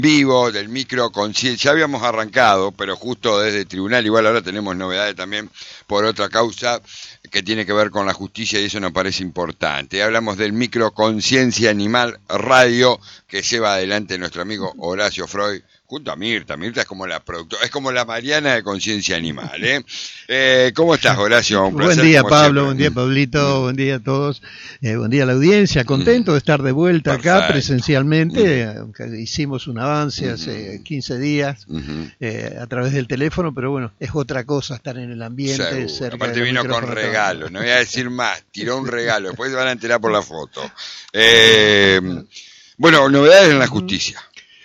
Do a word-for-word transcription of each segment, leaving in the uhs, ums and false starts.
Vivo del microconciencia, ya habíamos arrancado, pero justo desde el tribunal, igual ahora tenemos novedades también por otra causa que tiene que ver con la justicia y eso nos parece importante. Hablamos del microconciencia animal radio que lleva adelante nuestro amigo Horacio Freud, junto a Mirta. Mirta es como la productora, es como la Mariana de Conciencia Animal, ¿eh? eh ¿Cómo estás, Horacio? Un placer, buen día, Pablo, siempre. Buen día, Pablito, mm. buen día a todos, eh, buen día a la audiencia, contento mm. de estar de vuelta Perfecto. acá presencialmente, mm. aunque hicimos un avance mm. hace quince días mm-hmm. eh, a través del teléfono, pero bueno, es otra cosa estar en el ambiente. Seguro. Cerca Aparte de vino con regalo, no voy a decir más, tiró un regalo, después se van a enterar por la foto. Eh, bueno, novedades en la justicia.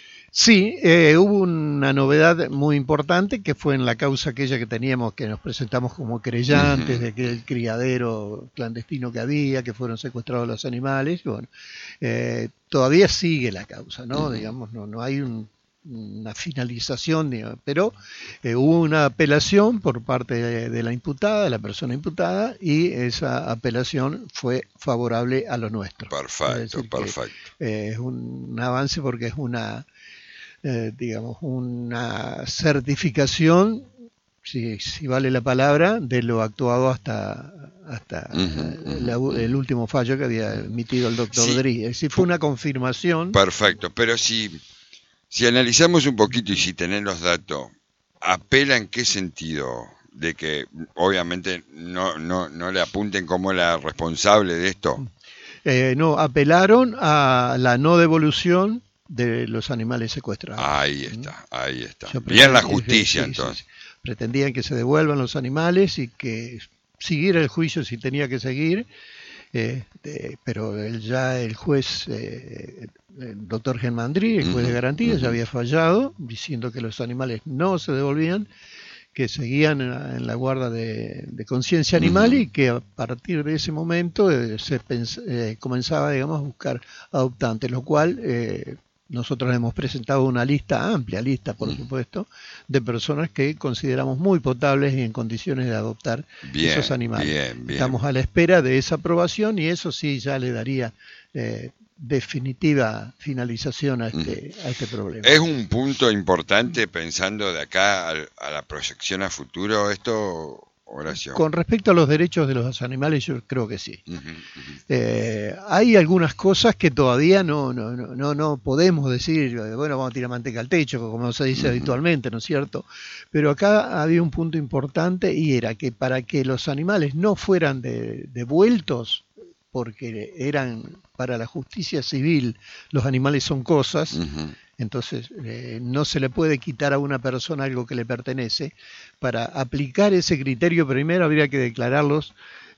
Sí, eh, hubo una novedad muy importante que fue en la causa aquella que teníamos, que nos presentamos como querellantes, uh-huh. de aquel criadero clandestino que había, que fueron secuestrados los animales. Bueno, eh, todavía sigue la causa, ¿no? Uh-huh. Digamos, no, no hay un, una finalización, digamos, pero eh, hubo una apelación por parte de, de la imputada, de la persona imputada, y esa apelación fue favorable a lo nuestro. Perfecto, es perfecto. Que, eh, es un, un avance porque es una... Eh, digamos, una certificación, si, si vale la palabra, de lo actuado hasta hasta uh-huh, la, uh-huh. el último fallo que había emitido el doctor sí. Dri. Es decir, fue una confirmación. Perfecto, pero si, si analizamos un poquito y si tenés los datos, ¿apela en qué sentido? De que obviamente no, no, no le apunten como la responsable de esto. Eh, no, apelaron a la no devolución de los animales secuestrados. Ahí está, ahí está. Bien la justicia, sí, entonces. Sí, sí. Pretendían que se devuelvan los animales y que siguiera el juicio si tenía que seguir, eh, de, pero el, ya el juez, eh, el doctor Genmandri, el juez uh-huh, de garantía, uh-huh. ya había fallado, diciendo que los animales no se devolvían, que seguían en la, en la guarda de, de conciencia animal uh-huh. y que a partir de ese momento eh, se pens- eh, comenzaba, digamos, a buscar adoptantes, lo cual... Eh, nosotros hemos presentado una lista, amplia lista por supuesto, de personas que consideramos muy potables y en condiciones de adoptar bien, esos animales. Bien, bien. Estamos a la espera de esa aprobación y eso sí ya le daría eh, definitiva finalización a este, uh-huh. a este problema. Es un punto importante pensando de acá a, a la proyección a futuro esto... Horacio. Con respecto a los derechos de los animales, yo creo que sí. Uh-huh, uh-huh. Eh, hay algunas cosas que todavía no, no, no, no podemos decir, bueno, vamos a tirar manteca al techo, como se dice uh-huh. habitualmente, ¿no es cierto? Pero acá había un punto importante y era que para que los animales no fueran de, devueltos, porque eran para la justicia civil, los animales son cosas, uh-huh. entonces eh, no se le puede quitar a una persona algo que le pertenece. Para aplicar ese criterio primero habría que declararlos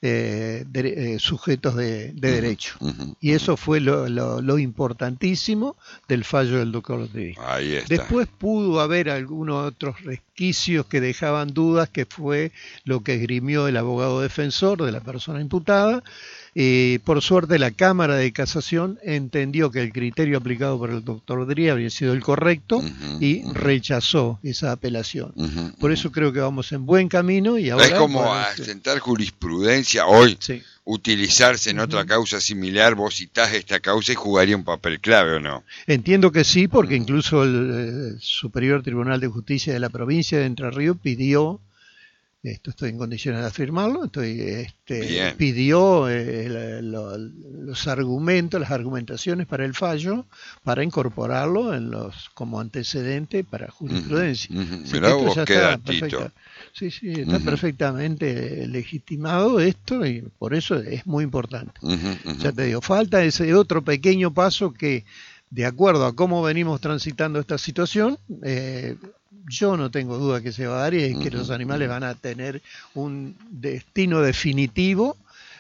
eh, de, eh, sujetos de, de derecho. Uh-huh. Y eso fue lo, lo, lo importantísimo del fallo del doctor Dri. Ahí está. Después pudo haber algunos otros resquicios que dejaban dudas, que fue lo que esgrimió el abogado defensor de la persona imputada. Eh, por suerte la Cámara de Casación entendió que el criterio aplicado por el doctor Dri había sido el correcto uh-huh, y uh-huh. rechazó esa apelación. Uh-huh, por eso creo que vamos en buen camino. Y ahora es como asentar jurisprudencia hoy, sí. utilizarse en uh-huh. otra causa similar, vos citás esta causa y jugaría un papel clave, ¿o no? Entiendo que sí, porque uh-huh. incluso el, el Superior Tribunal de Justicia de la provincia de Entre Ríos pidió, esto estoy en condiciones de afirmarlo, estoy, este, pidió eh, lo, los argumentos, las argumentaciones para el fallo, para incorporarlo en los como antecedente para jurisprudencia. Uh-huh, uh-huh. Mirá vos, qué datito. Sí, sí, está uh-huh. perfectamente legitimado esto y por eso es muy importante. Uh-huh, uh-huh. Ya te digo, falta ese otro pequeño paso que, de acuerdo a cómo venimos transitando esta situación, eh, yo no tengo duda que se va a dar y es que uh-huh. los animales van a tener un destino definitivo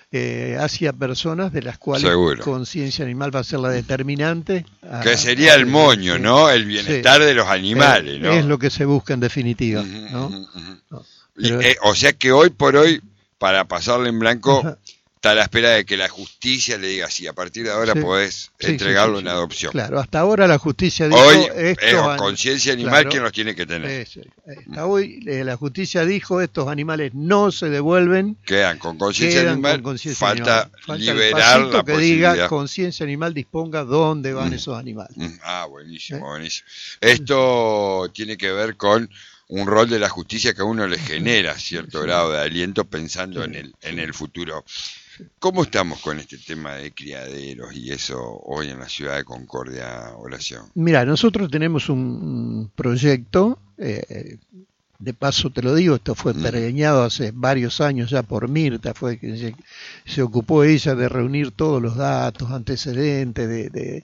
eh, hacia personas de las cuales Seguro. conciencia animal va a ser la determinante. A, que sería el moño, sí. ¿no? El bienestar sí. de los animales, eh, ¿no? Es lo que se busca en definitiva, uh-huh, ¿no? Uh-huh. No, pero... y, eh, o sea que hoy por hoy, para pasarle en blanco, uh-huh. está a la espera de que la justicia le diga sí, a partir de ahora sí. podés sí, entregarlo sí, sí, en adopción. Claro, hasta ahora la justicia dijo... Hoy es conciencia animal claro, quien los tiene que tener. Es, hasta hoy eh, la justicia dijo estos animales no se devuelven. Quedan con conciencia animal, con falta, animal. falta liberar la que posibilidad. diga conciencia animal disponga dónde van mm. esos animales. Mm. Ah, buenísimo, ¿Eh? buenísimo. Esto tiene que ver con un rol de la justicia que a uno le genera cierto sí. grado de aliento pensando sí. en el en el futuro. ¿Cómo estamos con este tema de criaderos y eso hoy en la ciudad de Concordia, Horacio? Mira, nosotros tenemos un proyecto, eh, de paso te lo digo, esto fue pergeñado hace varios años ya por Mirta, fue que se, se ocupó ella de reunir todos los datos, antecedentes de, de,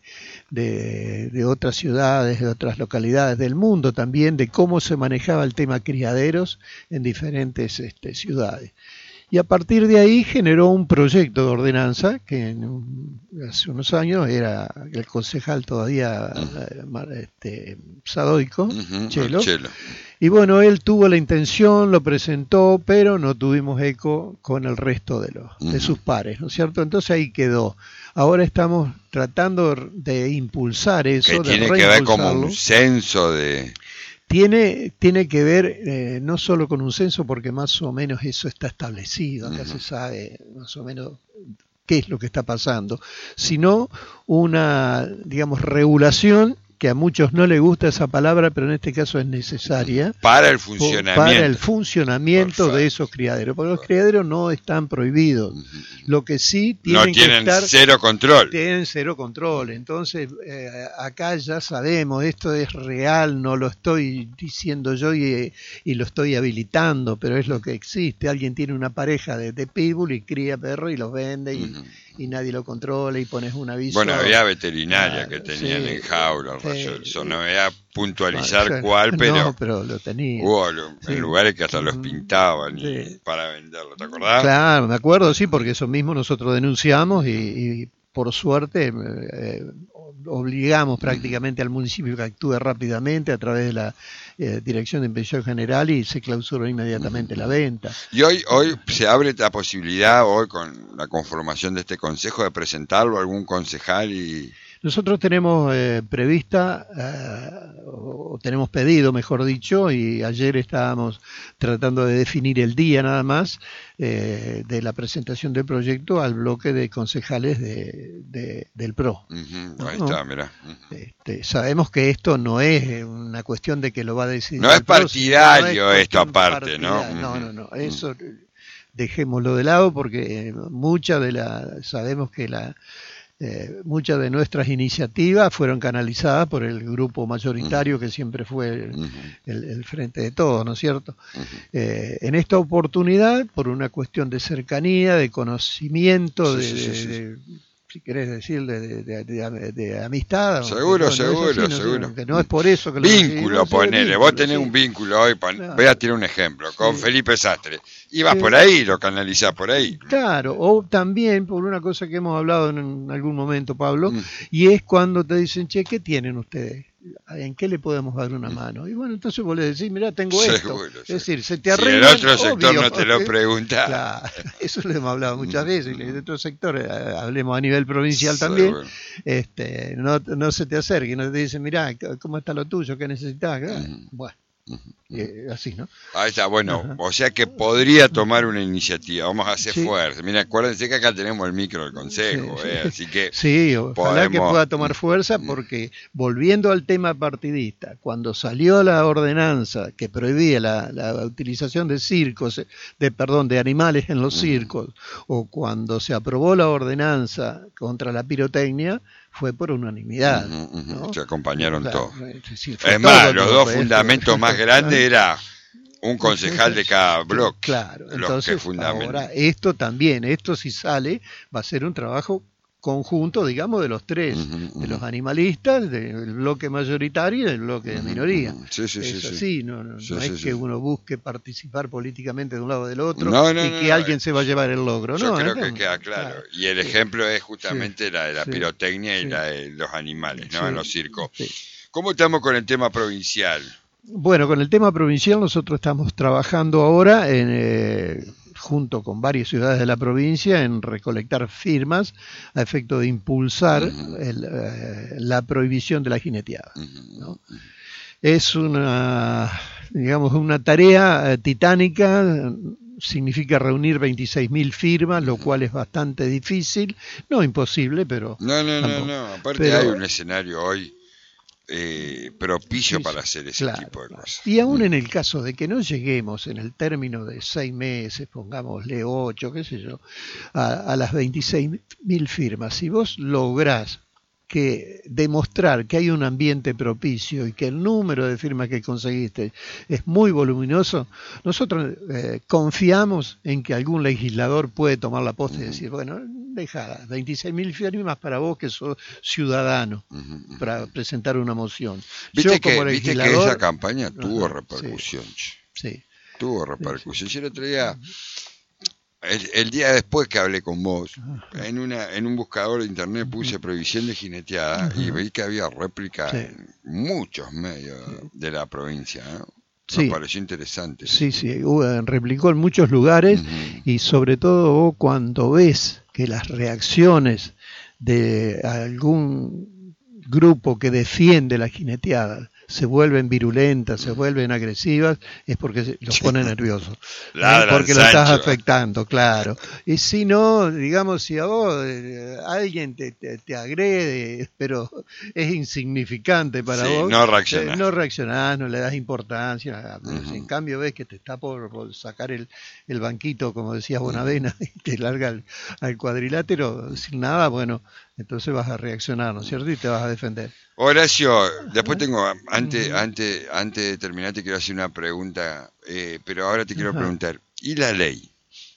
de, de otras ciudades, de otras localidades del mundo también, de cómo se manejaba el tema criaderos en diferentes este, ciudades. Y a partir de ahí generó un proyecto de ordenanza que en, hace unos años era el concejal todavía uh-huh. este, Sadoico, uh-huh. Chelo. Chelo. Y bueno, él tuvo la intención, lo presentó, pero no tuvimos eco con el resto de, los, uh-huh. de sus pares, ¿no es cierto? Entonces ahí quedó. Ahora estamos tratando de impulsar eso. Que tiene que ver como un censo de... Tiene, tiene que ver eh, no solo con un censo, porque más o menos eso está establecido, acá uh-huh. se sabe más o menos qué es lo que está pasando, sino una, digamos, regulación, que a muchos no les gusta esa palabra, pero en este caso es necesaria. Para el funcionamiento. Para el funcionamiento Perfecto. de esos criaderos, porque los criaderos no están prohibidos. Lo que sí tienen no tienen que estar, cero control. Tienen cero control. Entonces, eh, acá ya sabemos, esto es real, no lo estoy diciendo yo y, y lo estoy habilitando, pero es lo que existe. Alguien tiene una pareja de, de pitbull y cría perros y los vende y, uh-huh. y nadie lo controla y pones un aviso. Bueno, había veterinaria ah, que tenían sí, en jaulas. Eh, Eso no voy a puntualizar no, cuál, pero, no, pero lo tenía. Hubo en sí. lugares que hasta los pintaban sí. y, para venderlo, ¿te acordás? Claro, me acuerdo, sí, porque eso mismo nosotros denunciamos y, y por suerte eh, obligamos prácticamente al municipio que actúe rápidamente a través de la eh, Dirección de Inspección General y se clausuró inmediatamente la venta. Y hoy hoy se abre la posibilidad, hoy con la conformación de este consejo, de presentarlo a algún concejal y... Nosotros tenemos eh, prevista, eh, o tenemos pedido, mejor dicho, y ayer estábamos tratando de definir el día nada más eh, de la presentación del proyecto al bloque de concejales de, de, del P R O. Uh-huh, ahí ¿no? está, mirá. Uh-huh. Este, sabemos que esto no es una cuestión de que lo va a decidir. No es partidario no es esto aparte, ¿no? Uh-huh. No, no, no, eso uh-huh. dejémoslo de lado porque mucha de la, sabemos que la... Eh, muchas de nuestras iniciativas fueron canalizadas por el grupo mayoritario uh-huh. que siempre fue el, uh-huh. el, el frente de todos, ¿no es cierto? Uh-huh. Eh, en esta oportunidad, por una cuestión de cercanía, de conocimiento, sí, de, sí, sí, de, de si querés decir, de, de, de, de, de amistad. Seguro, no, seguro, no así, seguro. No, que no es por eso que lo Vínculo, ponele. Vos tenés sí. un vínculo hoy, pon, claro. voy a tirar un ejemplo, con sí. Felipe Sastre. Y vas sí. por ahí, lo canalizás por ahí. Claro, o también por una cosa que hemos hablado en algún momento, Pablo, mm. y es cuando te dicen, che, ¿qué tienen ustedes? ¿En qué le podemos dar una mano? Y bueno, entonces vos le decís, mirá, tengo esto. Seguro, es decir, se te arregla. Si el otro sector obvio, no te lo pregunta. Claro, eso lo hemos hablado muchas veces. El otro sector, hablemos a nivel provincial también, seguro. este no, no se te acerque, no te dicen, mirá, ¿cómo está lo tuyo? ¿Qué necesitas? Mm. Bueno. Eh, así, ¿no? Ahí está, bueno, Ajá. o sea que podría tomar una iniciativa, vamos a hacer sí. fuerza. Mira, acuérdense que acá tenemos el micro del consejo, sí, eh, sí. así que sí, ojalá podemos... que pueda tomar fuerza, porque volviendo al tema partidista, cuando salió la ordenanza que prohibía la, la utilización de circos, de perdón, de animales en los circos, uh-huh. o cuando se aprobó la ordenanza contra la pirotecnia, fue por unanimidad. Uh-huh, uh-huh. ¿no? Se acompañaron claro, todos. Sí, es más, los dos fundamentos más grandes era un concejal de cada bloque. Claro, entonces ahora esto también, esto si sale, va a ser un trabajo conjunto, digamos, de los tres, uh-huh, uh-huh. de los animalistas, del bloque mayoritario y del bloque de minoría. Uh-huh. Sí, sí, es sí, así, sí. no, no, sí, no sí, es sí, que sí. uno busque participar políticamente de un lado o del otro no, no, y no, que no, alguien no. se va a llevar el logro. Yo no, creo ¿no? que queda claro. claro. Y el ejemplo es justamente sí, la de la sí, pirotecnia y sí. la de los animales, ¿no? Sí, en los circos. Sí. ¿Cómo estamos con el tema provincial? Bueno, con el tema provincial nosotros estamos trabajando ahora en, eh, junto con varias ciudades de la provincia en recolectar firmas a efecto de impulsar uh-huh. el, eh, la prohibición de la jineteada, ¿no? Es una, digamos, una tarea eh, titánica. Significa reunir veintiséis mil firmas, lo cual es bastante difícil, no imposible, pero... No, no, tampoco. no, no, aparte pero, hay un escenario hoy eh, propicio sí, para hacer ese claro, tipo de cosas. Y aún mm. en el caso de que no lleguemos en el término de seis meses, pongámosle ocho, qué sé yo, a, a las veintiséis mil firmas, si vos lográs que demostrar que hay un ambiente propicio y que el número de firmas que conseguiste es muy voluminoso, nosotros eh, confiamos en que algún legislador puede tomar la posta y decir, bueno, deja veintiséis mil firmas para vos que sos ciudadano, uh-huh. para presentar una moción. Viste, Yo, que, como viste que esa campaña tuvo uh-huh. repercusión. Sí, sí. Tuvo repercusión. Sí. Yo el otro día... El, el día después que hablé con vos, en una en un buscador de internet puse prohibición de jineteada uh-huh. y vi que había réplica sí. en muchos medios de la provincia, ¿no? Me sí. pareció interesante. Sí, sí, replicó en muchos lugares uh-huh. y sobre todo cuando ves que las reacciones de algún grupo que defiende la jineteada se vuelven virulentas, se vuelven agresivas, es porque los pone nerviosos, ¿eh? Porque lo estás afectando, claro. Y si no, digamos, si a vos eh, alguien te, te, te agrede, pero es insignificante para sí, vos, no reaccionás. Eh, no reaccionás, no le das importancia. Uh-huh. Si en cambio ves que te está por, por sacar el, el banquito, como decías Bonavena, uh-huh. y te larga al, al cuadrilátero sin nada, bueno, entonces vas a reaccionar, ¿no es cierto? Y te vas a defender. Horacio, después tengo, antes, antes, antes de terminar te quiero hacer una pregunta, eh, pero ahora te quiero Ajá. preguntar, ¿y la ley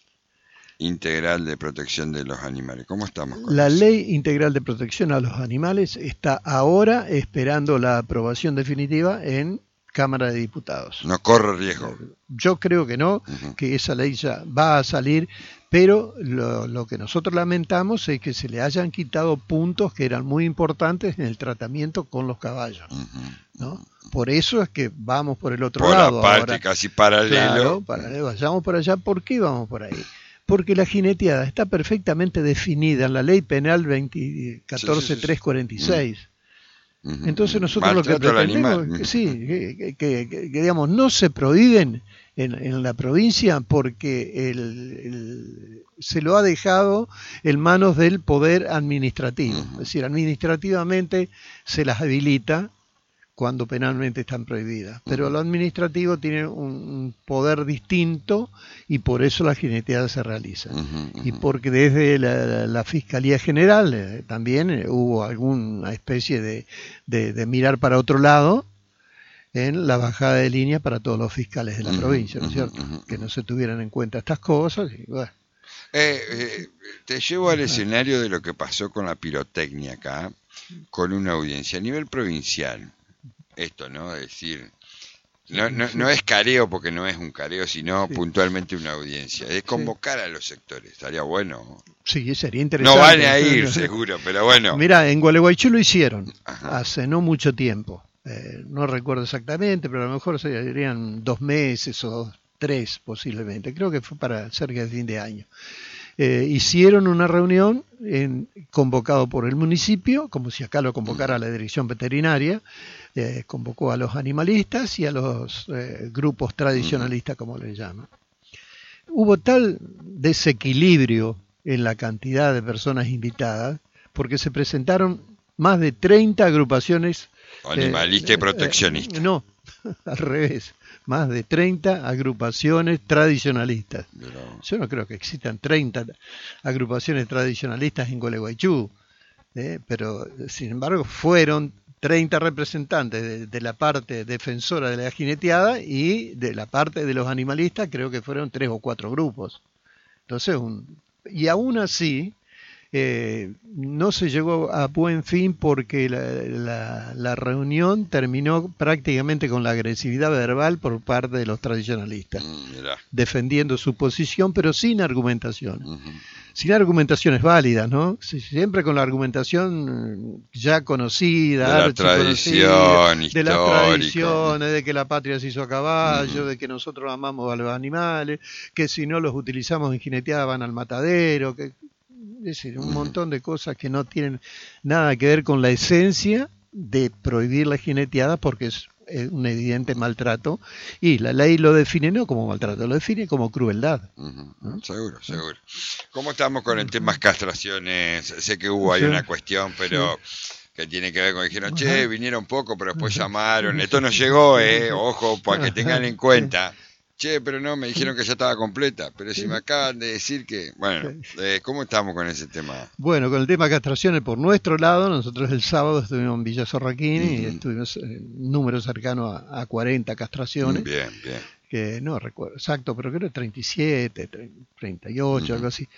integral de protección de los animales? ¿Cómo estamos con La eso? ley integral de protección a los animales está ahora esperando la aprobación definitiva en Cámara de Diputados. ¿No corre riesgo? Yo creo que no, uh-huh. que esa ley ya va a salir, pero lo, lo que nosotros lamentamos es que se le hayan quitado puntos que eran muy importantes en el tratamiento con los caballos, uh-huh. ¿no? Por eso es que vamos por el otro por lado. Por la parte ahora. casi paralelo. Claro, paralelo, vayamos por allá. ¿Por qué vamos por ahí? Porque la jineteada está perfectamente definida en la Ley Penal catorce mil trescientos cuarenta y seis. Entonces nosotros Maltrato lo que pretendemos es sí, que, que, que, que digamos no se prohíben en, en la provincia porque el, el, se lo ha dejado en manos del poder administrativo, uh-huh. es decir, administrativamente se las habilita cuando penalmente están prohibidas, pero uh-huh. lo administrativo tiene un, un poder distinto y por eso la jineteada se realiza. Uh-huh, uh-huh. Y porque desde la, la Fiscalía General eh, también eh, hubo alguna especie de, de, de mirar para otro lado en la bajada de línea para todos los fiscales de la uh-huh, provincia, ¿no es cierto? Uh-huh, uh-huh. Que no se tuvieran en cuenta estas cosas. Y, bueno. eh, eh, te llevo al escenario de lo que pasó con la pirotecnia acá, con una audiencia a nivel provincial. Esto, ¿no? Es decir, no, no, no es careo porque no es un careo, sino sí. puntualmente una audiencia. Es convocar sí. a los sectores, estaría bueno. Sí, sería interesante. No van a ir, seguro, pero bueno. Mira, en Gualeguaychú lo hicieron Ajá. hace no mucho tiempo. Eh, no recuerdo exactamente, pero a lo mejor serían dos meses o tres posiblemente. Creo que fue para cerca de fin de año. Eh, hicieron una reunión en, convocado por el municipio, como si acá lo convocara la dirección veterinaria, eh, convocó a los animalistas y a los eh, grupos tradicionalistas, como le llaman. Hubo tal desequilibrio en la cantidad de personas invitadas, porque se presentaron más de treinta agrupaciones animalistas eh, y proteccionistas. Eh, no, al revés. Más de treinta agrupaciones tradicionalistas. Pero... Yo no creo que existan treinta agrupaciones tradicionalistas en Gualeguaychú, ¿eh? Pero sin embargo fueron treinta representantes de, de la parte defensora de la jineteada y de la parte de los animalistas creo que fueron tres o cuatro grupos. Entonces, un, y aún así, Eh, no se llegó a buen fin porque la, la, la reunión terminó prácticamente con la agresividad verbal por parte de los tradicionalistas, mm, defendiendo su posición, pero sin argumentación. uh-huh. Sin argumentaciones válidas, ¿no? Siempre con la argumentación ya conocida, de la tradición de las tradiciones, de que la patria se hizo a caballo, uh-huh. de que nosotros amamos a los animales, que si no los utilizamos en jineteada van al matadero, que es decir, un uh-huh. montón de cosas que no tienen nada que ver con la esencia de prohibir la jineteada, porque es un evidente maltrato, y la ley lo define no como maltrato, lo define como crueldad. Uh-huh. ¿No? Seguro, seguro. ¿Cómo estamos con el tema castraciones? Sé que hubo ahí sí. una cuestión, pero sí. que tiene que ver con, dijeron, che, vinieron poco, pero después llamaron, esto no llegó, eh, ojo, para que tengan en cuenta. Che, pero no, me dijeron que ya estaba completa, pero si me acaban de decir que... Bueno, eh, ¿cómo estamos con ese tema? Bueno, con el tema castraciones por nuestro lado, nosotros el sábado estuvimos en Villa Sorraquini uh-huh. y estuvimos en un número cercano a, a cuarenta castraciones. Bien, bien. Que no recuerdo exacto, pero creo que treinta y siete, treinta y ocho, uh-huh. algo así.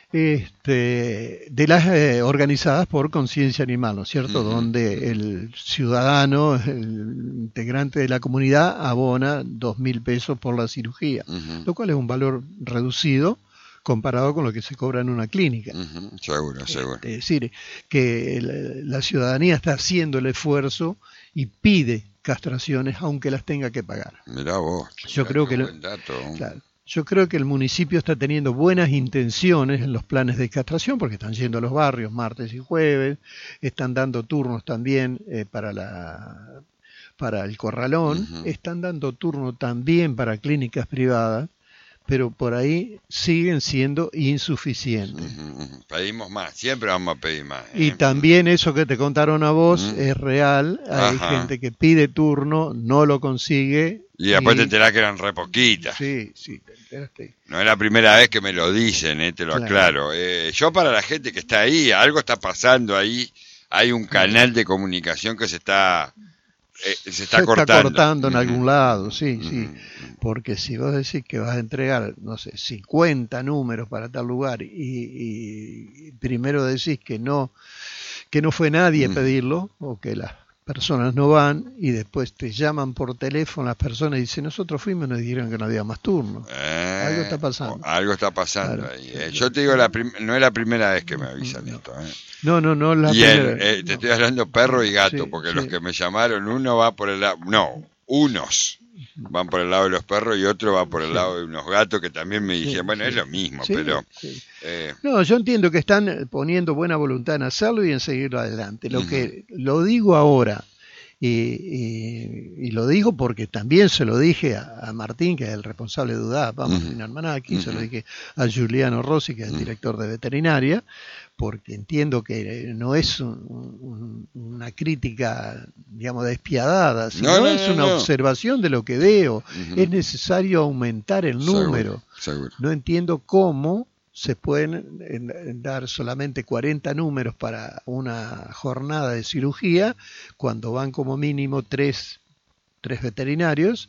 Este, de las eh, organizadas por Conciencia Animal, ¿no es cierto? Uh-huh. Donde el ciudadano, el integrante de la comunidad, abona dos mil pesos por la cirugía, uh-huh. lo cual es un valor reducido comparado con lo que se cobra en una clínica. Uh-huh. Seguro, seguro. Es decir, que la, la ciudadanía está haciendo el esfuerzo y pide castraciones aunque las tenga que pagar. Mirá vos. Yo mirá creo que buen dato. Claro, Yo creo que el municipio está teniendo buenas intenciones en los planes de castración, porque están yendo a los barrios martes y jueves, están dando turnos también eh, para la para el corralón, uh-huh. están dando turno también para clínicas privadas, pero por ahí siguen siendo insuficientes. Uh-huh. Pedimos más, siempre vamos a pedir más. ¿eh? Y también eso que te contaron a vos uh-huh. es real, hay Ajá. gente que pide turno, no lo consigue. Y después y... te enterás que eran re poquitas. Sí, sí, te enteraste. No es la primera vez que me lo dicen, eh, te lo claro. aclaro. Eh, yo para la gente que está ahí, algo está pasando ahí, hay un canal de comunicación que se está... Eh, se está se cortando, está cortando en uh-huh. algún lado, sí, uh-huh. sí, porque si vos decís que vas a entregar, no sé, cincuenta números para tal lugar y, y primero decís que no, que no fue nadie uh-huh. a pedirlo, o que las personas no van, y después te llaman por teléfono las personas y dicen, nosotros fuimos y nos dijeron que no había más turno. Eh, algo está pasando. Algo está pasando claro, ahí. Eh. Yo te digo, la prim- no es la primera vez que me avisan no. esto. Eh. No, no, no. La y el, primera, eh, te no. estoy hablando perro y gato, sí, porque sí. los que me llamaron, uno va por el lado, no, unos van por el lado de los perros y otro va por el sí. lado de unos gatos que también me dijeron, sí, bueno, sí. es lo mismo, sí, pero... Sí. Eh, no, yo entiendo que están poniendo buena voluntad en hacerlo y en seguirlo adelante. Lo uh-huh. que lo digo ahora, y, y, y lo digo porque también se lo dije a, a Martín, que es el responsable de U D A P, vamos, uh-huh. en aquí, uh-huh. se lo dije a Giuliano Rossi, que es el director de veterinaria, porque entiendo que no es un, un, una crítica, digamos, despiadada, sino no, no, es una no. observación de lo que veo. Uh-huh. Es necesario aumentar el número. Seguro, seguro. No entiendo cómo se pueden dar solamente cuarenta números para una jornada de cirugía, cuando van como mínimo tres, tres veterinarios.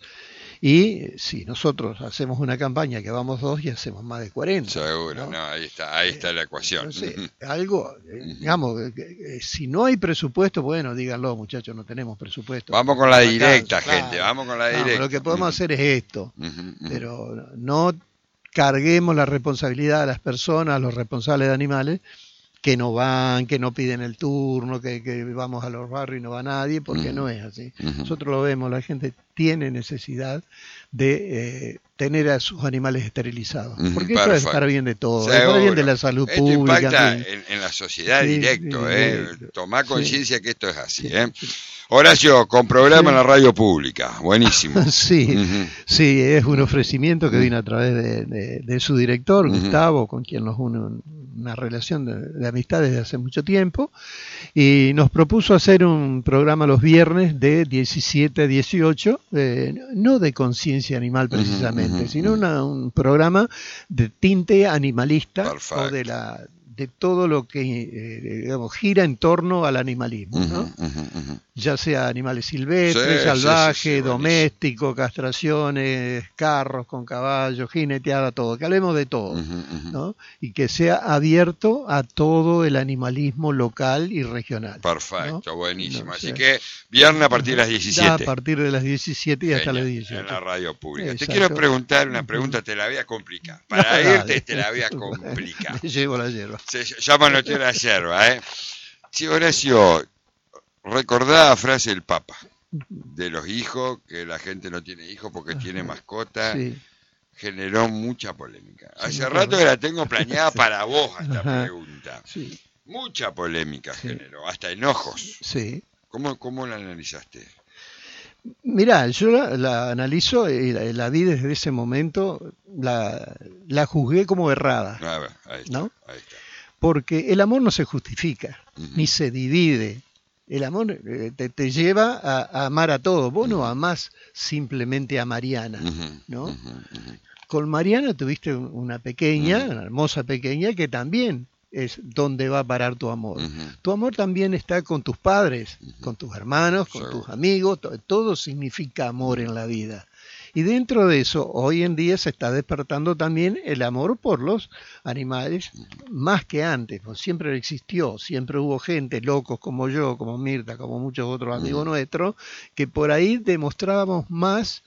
Y si nosotros hacemos una campaña que vamos dos y hacemos más de cuarenta. Seguro, ¿no? no ahí está, ahí está la ecuación. Entonces, algo, digamos, si no hay presupuesto, bueno, díganlo, muchachos, no tenemos presupuesto. Vamos con la directa, casa, gente, claro. vamos con la directa. No, lo que podemos uh-huh. hacer es esto, uh-huh, uh-huh. pero no carguemos la responsabilidad a las personas, a los responsables de animales, que no van, que no piden el turno, que, que vamos a los barrios y no va nadie, porque uh-huh. no es así. Uh-huh. Nosotros lo vemos, la gente tiene necesidad de eh, tener a sus animales esterilizados, uh-huh. porque esto es para bien de todo, es para bien de la salud esto pública. Impacta en, en la sociedad sí, directo, sí, eh. sí, tomar conciencia sí. que esto es así. Sí, eh. sí. Horacio, con programa sí. en la radio pública, buenísimo. Sí, uh-huh. sí, es un ofrecimiento que vino a través de, de, de su director, uh-huh. Gustavo, con quien nos une un, una relación de, de amistad desde hace mucho tiempo, y nos propuso hacer un programa los viernes de diecisiete a dieciocho, eh, no de conciencia animal precisamente, uh-huh, uh-huh. sino una, un programa de tinte animalista. Perfecto. o de la de todo lo que eh, digamos, gira en torno al animalismo, ¿no? Uh-huh, uh-huh, uh-huh. ya sea animales silvestres, sí, salvajes, sí, sí, sí, domésticos, castraciones, carros con caballos, jineteada, todo, que hablemos de todo, uh-huh, uh-huh. ¿no? Y que sea abierto a todo el animalismo local y regional. Perfecto, ¿no? Buenísimo. No, Así o sea, que viernes a partir de las diecisiete. A partir de las diecisiete y hasta Genial, las diecisiete. En la radio pública. Exacto. Te quiero preguntar una pregunta, te la voy a complicar. Para no, irte te la voy a complicar. Me llevo la hierba. Se llama No te la hierba, ¿eh? Sí, Horacio, recordá la frase del Papa, de los hijos, que la gente no tiene hijos porque Ajá. tiene mascota, sí. generó mucha polémica. Sí, Hace rato que la tengo planeada para vos esta Ajá. pregunta. Sí. Mucha polémica sí. generó, hasta enojos. Sí. ¿Cómo, cómo la analizaste? Mirá, yo la, la analizo y la, la vi desde ese momento, la, la juzgué como errada. A ver, ahí está, ¿no? ahí está. Porque el amor no se justifica, uh-huh. ni se divide. El amor eh, te, te lleva a, a amar a todos. Vos uh-huh. no amás simplemente a Mariana, uh-huh. ¿no? Uh-huh. Uh-huh. Con Mariana tuviste una pequeña, uh-huh. una hermosa pequeña, que también es donde va a parar tu amor. Uh-huh. Tu amor también está con tus padres, uh-huh. con tus hermanos, con Seguro. tus amigos. To- todo significa amor en la vida. Y dentro de eso, hoy en día se está despertando también el amor por los animales, más que antes, pues siempre existió, siempre hubo gente, locos como yo, como Mirta, como muchos otros amigos mm. nuestros, que por ahí demostrábamos más,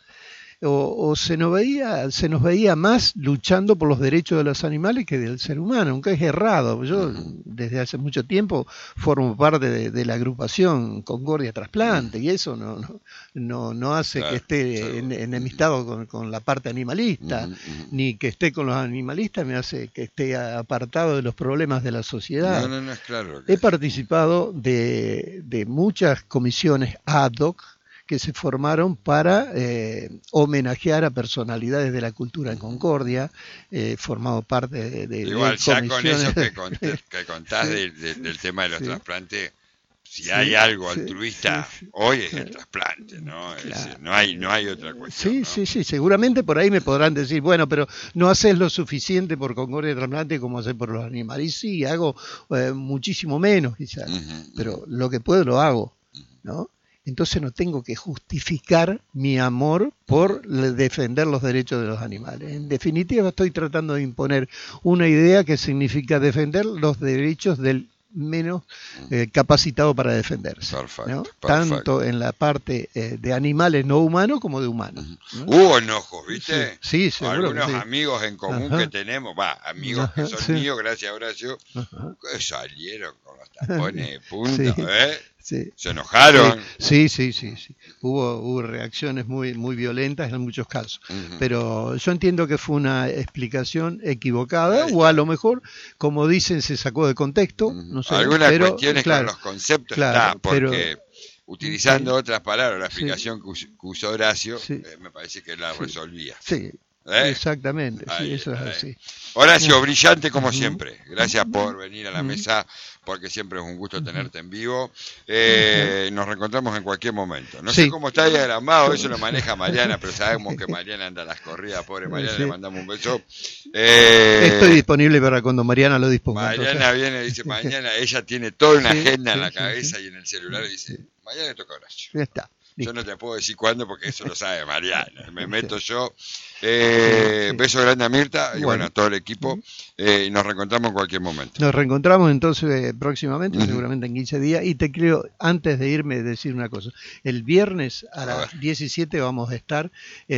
o, o se nos veía, se nos veía más luchando por los derechos de los animales que del ser humano, aunque es errado. Yo mm. desde hace mucho tiempo formo parte de, de la agrupación Concordia Trasplante, mm. y eso no, no, no, no hace claro, que esté en, enemistado con, con la parte animalista, mm, mm. ni que esté con los animalistas me hace que esté apartado de los problemas de la sociedad. No, no, no es claro. Que... He participado de, de muchas comisiones ad hoc que se formaron para eh, homenajear a personalidades de la cultura en Concordia, eh, formado parte de, de Igual, de ya con eso que, cont que contás sí. de, de, del tema de los sí. trasplantes, si sí, hay algo sí, altruista, sí, sí. hoy es el trasplante, ¿no? Es claro. decir, no hay, no hay otra cuestión. Sí, ¿no? sí, sí, seguramente por ahí me podrán decir, bueno, pero no haces lo suficiente por Concordia Trasplante como haces por los animales. Y sí, hago eh, muchísimo menos quizás, uh-huh, pero uh-huh. lo que puedo lo hago, ¿no? Entonces no tengo que justificar mi amor por defender los derechos de los animales. En definitiva, estoy tratando de imponer una idea que significa defender los derechos del menos eh, capacitado para defenderse. Perfecto, ¿no? perfecto. Tanto en la parte eh, de animales no humanos como de humanos. ¿no? Hubo enojos, ¿viste? Sí, sí, seguro. Algunos sí. amigos en común Ajá. que tenemos, va, amigos Ajá, que son sí. míos, gracias a Horacio, Ajá. que salieron con los tapones de punta, sí. ¿eh? Sí. ¿Se enojaron? Sí, sí, sí, sí. Hubo, hubo reacciones muy, muy violentas en muchos casos. Uh-huh. Pero yo entiendo que fue una explicación equivocada, o a lo mejor, como dicen, se sacó de contexto. Uh-huh. No sé, algunas pero, cuestiones claro, con los conceptos claro, está, porque pero, utilizando sí. otras palabras, la explicación sí. que usó Horacio, sí. eh, me parece que la sí. resolvía. Sí. ¿Eh? Exactamente, ahí, sí, eso es ahí. Así. Horacio, brillante como siempre. Gracias por venir a la mesa, porque siempre es un gusto tenerte en vivo. Eh, nos reencontramos en cualquier momento. No sí. sé cómo está diagramado, eso lo maneja Mariana, pero sabemos que Mariana anda a las corridas. Pobre Mariana, sí. le mandamos un beso. Eh, Estoy disponible para cuando Mariana lo disponga. Mariana entonces. viene y dice, mañana ella tiene toda una sí, agenda sí, en la cabeza sí, y en el celular y dice, mañana le toca a Horacio. Ya está. Yo no te puedo decir cuándo porque eso lo sabe Mariana. Me meto yo. Eh, sí. Beso grande a Mirta y bueno, bueno a todo el equipo. Eh, y nos reencontramos en cualquier momento. Nos reencontramos entonces eh, próximamente, uh-huh. seguramente en quince días. Y te creo, antes de irme, decir una cosa. El viernes a, a las ver. diecisiete vamos a estar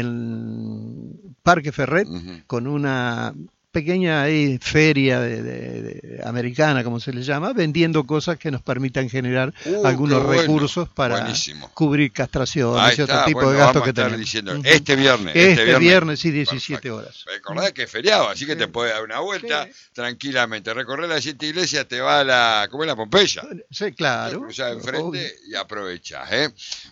en Parque Ferret uh-huh. con una pequeña ahí, feria de, de, de, americana, como se le llama, vendiendo cosas que nos permitan generar uh, algunos bueno. recursos para Buenísimo. cubrir castraciones y otro tipo bueno, de gastos que tenemos. Diciendo, este viernes. Este, este viernes, viernes, sí, diecisiete Perfecto. horas. Recordad que es feriado, así que sí. te puedes dar una vuelta sí. tranquilamente. Recorrer las siete iglesias, te va a la, ¿cómo es la Pompeya? Sí, claro. Cruzás enfrente Obvio. y aprovechás, ¿eh?